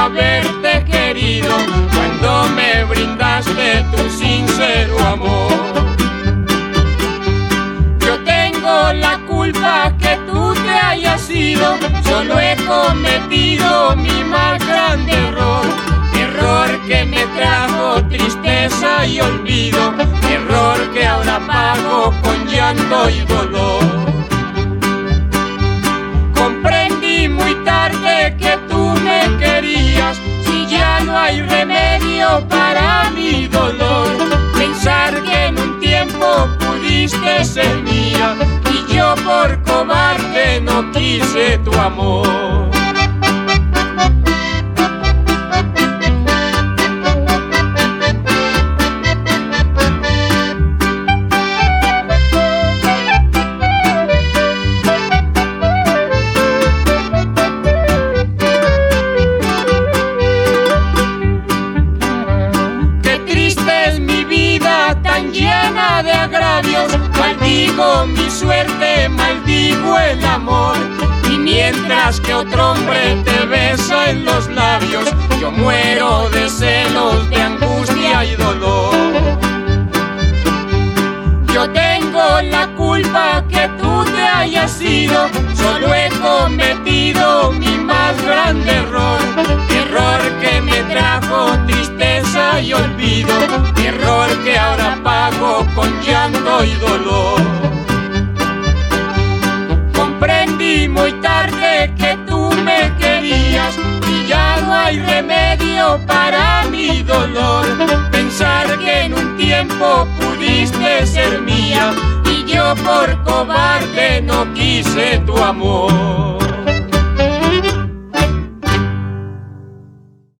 haberte querido cuando me brindaste tu sincero amor. Yo tengo la culpa que tú te hayas ido, solo he cometido mi más grande error, error que me trajo tristeza y olvido, error que ahora pago con llanto y dolor. Comprendí muy tarde que tú me querías, si ya no hay remedio para mi dolor. Pensar que en un tiempo pudiste ser mía y yo por cobarde no quise tu amor. Tan llena de agravios, maldigo mi suerte, maldigo el amor. Y mientras que otro hombre te besa en los labios, yo muero de celos, de angustia y dolor. Yo tengo la culpa que tú te hayas ido, solo he cometido mi más grande error, error que me trajo tristeza y olvido, error que ahora pago con llanto y dolor. Comprendí muy tarde que tú me querías y ya no hay remedio para mi dolor. Pensar que en un tiempo pudiste ser mía y yo por cobarde no quise tu amor.